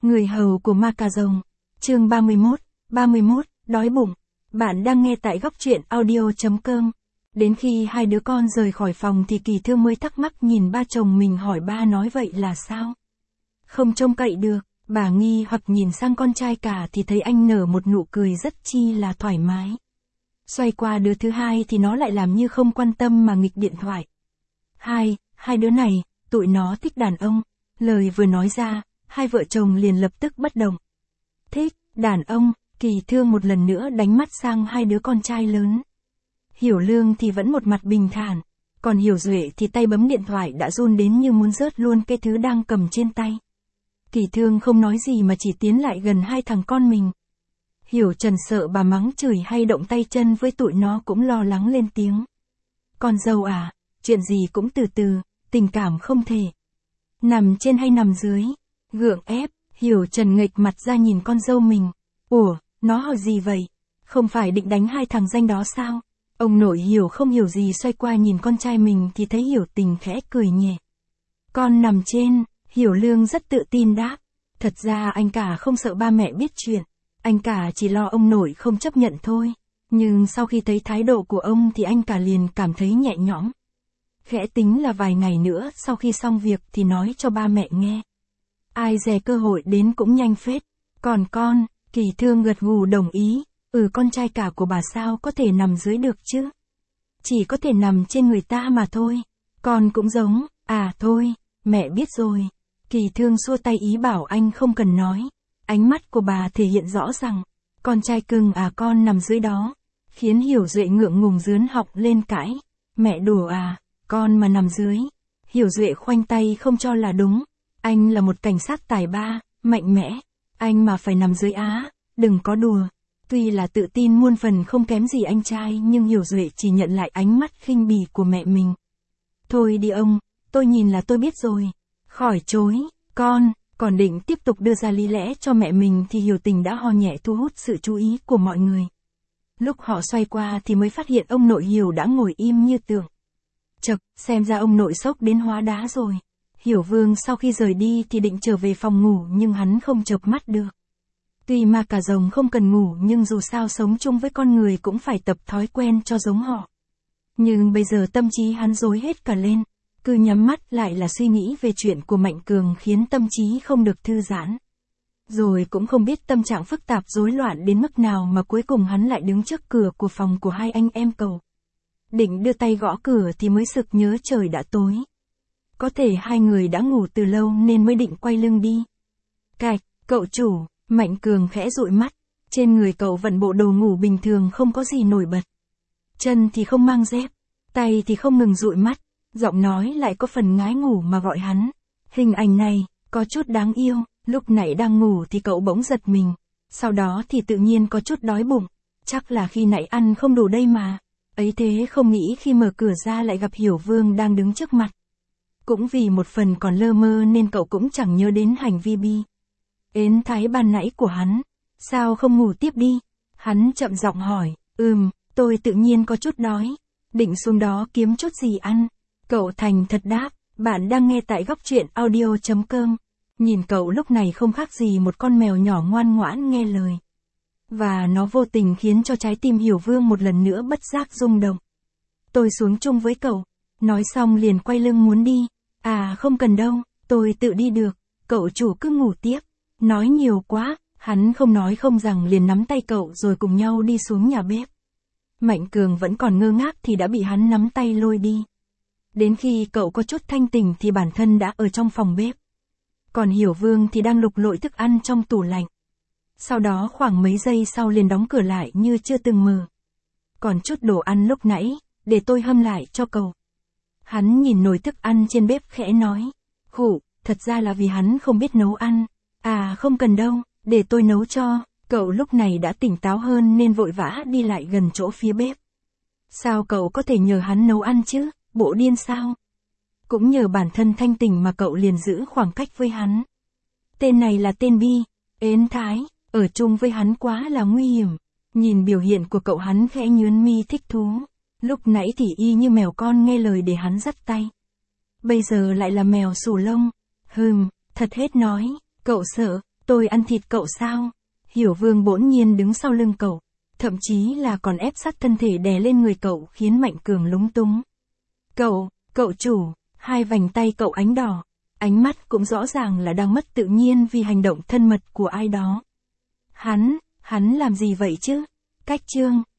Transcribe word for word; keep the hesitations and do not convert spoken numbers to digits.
Người hầu của ma cà rồng. Chương ba mươi mốt, ba mươi mốt, đói bụng. Bạn đang nghe tại góc truyện audio chấm com. Đến khi hai đứa con rời khỏi phòng thì Kỳ Thương mới thắc mắc nhìn ba chồng mình hỏi ba nói vậy là sao? Không trông cậy được, bà nghi hoặc nhìn sang con trai cả thì thấy anh nở một nụ cười rất chi là thoải mái. Xoay qua đứa thứ hai thì nó lại làm như không quan tâm mà nghịch điện thoại. Hai, hai đứa này, tụi nó thích đàn ông. Lời vừa nói ra, hai vợ chồng liền lập tức bất động. Thích, đàn ông, Kỳ Thương một lần nữa đánh mắt sang hai đứa con trai lớn. Hiểu Lương thì vẫn một mặt bình thản, còn Hiểu Duệ thì tay bấm điện thoại đã run đến như muốn rớt luôn cái thứ đang cầm trên tay. Kỳ Thương không nói gì mà chỉ tiến lại gần hai thằng con mình. Hiểu Trần sợ bà mắng chửi hay động tay chân với tụi nó cũng lo lắng lên tiếng. Con dâu à, chuyện gì cũng từ từ, tình cảm không thể. Nằm trên hay nằm dưới? Gượng ép, Hiểu Trần nghệch mặt ra nhìn con dâu mình. Ủa, nó hỏi gì vậy? Không phải định đánh hai thằng danh đó sao? Ông nội Hiểu không hiểu gì xoay qua nhìn con trai mình thì thấy Hiểu Tình khẽ cười nhẹ. Con nằm trên, Hiểu Lương rất tự tin đáp. Thật ra anh cả không sợ ba mẹ biết chuyện. Anh cả chỉ lo ông nội không chấp nhận thôi. Nhưng sau khi thấy thái độ của ông thì anh cả liền cảm thấy nhẹ nhõm. Khẽ tính là vài ngày nữa sau khi xong việc thì nói cho ba mẹ nghe. Ai dè cơ hội đến cũng nhanh phết. Còn con, Kỳ Thương gật gù đồng ý. Ừ, con trai cả của bà sao có thể nằm dưới được chứ? Chỉ có thể nằm trên người ta mà thôi. Con cũng giống, à thôi, mẹ biết rồi. Kỳ Thương xua tay ý bảo anh không cần nói. Ánh mắt của bà thể hiện rõ rằng, con trai cưng à con nằm dưới đó. Khiến Hiểu Duệ ngượng ngùng dướn họng lên cãi. Mẹ đùa à, con mà nằm dưới. Hiểu Duệ khoanh tay không cho là đúng. Anh là một cảnh sát tài ba, mạnh mẽ. Anh mà phải nằm dưới á, đừng có đùa. Tuy là tự tin muôn phần không kém gì anh trai nhưng Hiểu Duệ chỉ nhận lại ánh mắt khinh bỉ của mẹ mình. Thôi đi ông, tôi nhìn là tôi biết rồi. Khỏi chối, con, còn định tiếp tục đưa ra lý lẽ cho mẹ mình thì Hiểu Tình đã ho nhẹ thu hút sự chú ý của mọi người. Lúc họ xoay qua thì mới phát hiện ông nội Hiểu đã ngồi im như tượng. Chậc, xem ra ông nội sốc đến hóa đá rồi. Hiểu Vương sau khi rời đi thì định trở về phòng ngủ nhưng hắn không chợp mắt được. Tuy ma cà rồng không cần ngủ nhưng dù sao sống chung với con người cũng phải tập thói quen cho giống họ. Nhưng bây giờ tâm trí hắn rối hết cả lên, cứ nhắm mắt lại là suy nghĩ về chuyện của Mạnh Cường khiến tâm trí không được thư giãn. Rồi cũng không biết tâm trạng phức tạp rối loạn đến mức nào mà cuối cùng hắn lại đứng trước cửa của phòng của hai anh em Cầu. Định đưa tay gõ cửa thì mới sực nhớ trời đã tối. Có thể hai người đã ngủ từ lâu nên mới định quay lưng đi. Cạch, cậu chủ. Mạnh Cường khẽ dụi mắt, trên người cậu vẫn bộ đồ ngủ bình thường không có gì nổi bật. Chân thì không mang dép, tay thì không ngừng dụi mắt, giọng nói lại có phần ngái ngủ mà gọi hắn. Hình ảnh này, có chút đáng yêu, lúc nãy đang ngủ thì cậu bỗng giật mình, sau đó thì tự nhiên có chút đói bụng, chắc là khi nãy ăn không đủ đây mà. Ấy thế không nghĩ khi mở cửa ra lại gặp Hiểu Vương đang đứng trước mặt. Cũng vì một phần còn lơ mơ nên cậu cũng chẳng nhớ đến hành vi bi ến thái ban nãy của hắn. Sao không ngủ tiếp đi? Hắn chậm giọng hỏi. Ừm, tôi tự nhiên có chút đói. Định xuống đó kiếm chút gì ăn. Cậu thành thật đáp. Bạn đang nghe tại góc truyện audio chấm com. Nhìn cậu lúc này không khác gì một con mèo nhỏ ngoan ngoãn nghe lời. Và nó vô tình khiến cho trái tim Hiểu Vương một lần nữa bất giác rung động. Tôi xuống chung với cậu. Nói xong liền quay lưng muốn đi. À không cần đâu, tôi tự đi được. Cậu chủ cứ ngủ tiếp. Nói nhiều quá, hắn không nói không rằng liền nắm tay cậu rồi cùng nhau đi xuống nhà bếp. Mạnh Cường vẫn còn ngơ ngác thì đã bị hắn nắm tay lôi đi. Đến khi cậu có chút thanh tỉnh thì bản thân đã ở trong phòng bếp. Còn Hiểu Vương thì đang lục lọi thức ăn trong tủ lạnh. Sau đó khoảng mấy giây sau liền đóng cửa lại như chưa từng mở. Còn chút đồ ăn lúc nãy, để tôi hâm lại cho cậu. Hắn nhìn nồi thức ăn trên bếp khẽ nói. Khụ, thật ra là vì hắn không biết nấu ăn. À không cần đâu, để tôi nấu cho. Cậu lúc này đã tỉnh táo hơn nên vội vã đi lại gần chỗ phía bếp. Sao cậu có thể nhờ hắn nấu ăn chứ, bộ điên sao? Cũng nhờ bản thân thanh tỉnh mà cậu liền giữ khoảng cách với hắn. Tên này là tên bi, ến thái, ở chung với hắn quá là nguy hiểm. Nhìn biểu hiện của cậu hắn khẽ nhướng mi thích thú. Lúc nãy thì y như mèo con nghe lời để hắn dắt tay. Bây giờ lại là mèo xù lông. Hừm, thật hết nói. Cậu sợ, Tôi ăn thịt cậu sao? Hiểu Vương bỗng nhiên đứng sau lưng cậu, thậm chí là còn ép sát thân thể đè lên người cậu khiến Mạnh Cường lúng túng. Cậu, cậu chủ, hai vành tay cậu ánh đỏ, ánh mắt cũng rõ ràng là đang mất tự nhiên vì hành động thân mật của ai đó. Hắn, hắn làm gì vậy chứ? Cách Trương,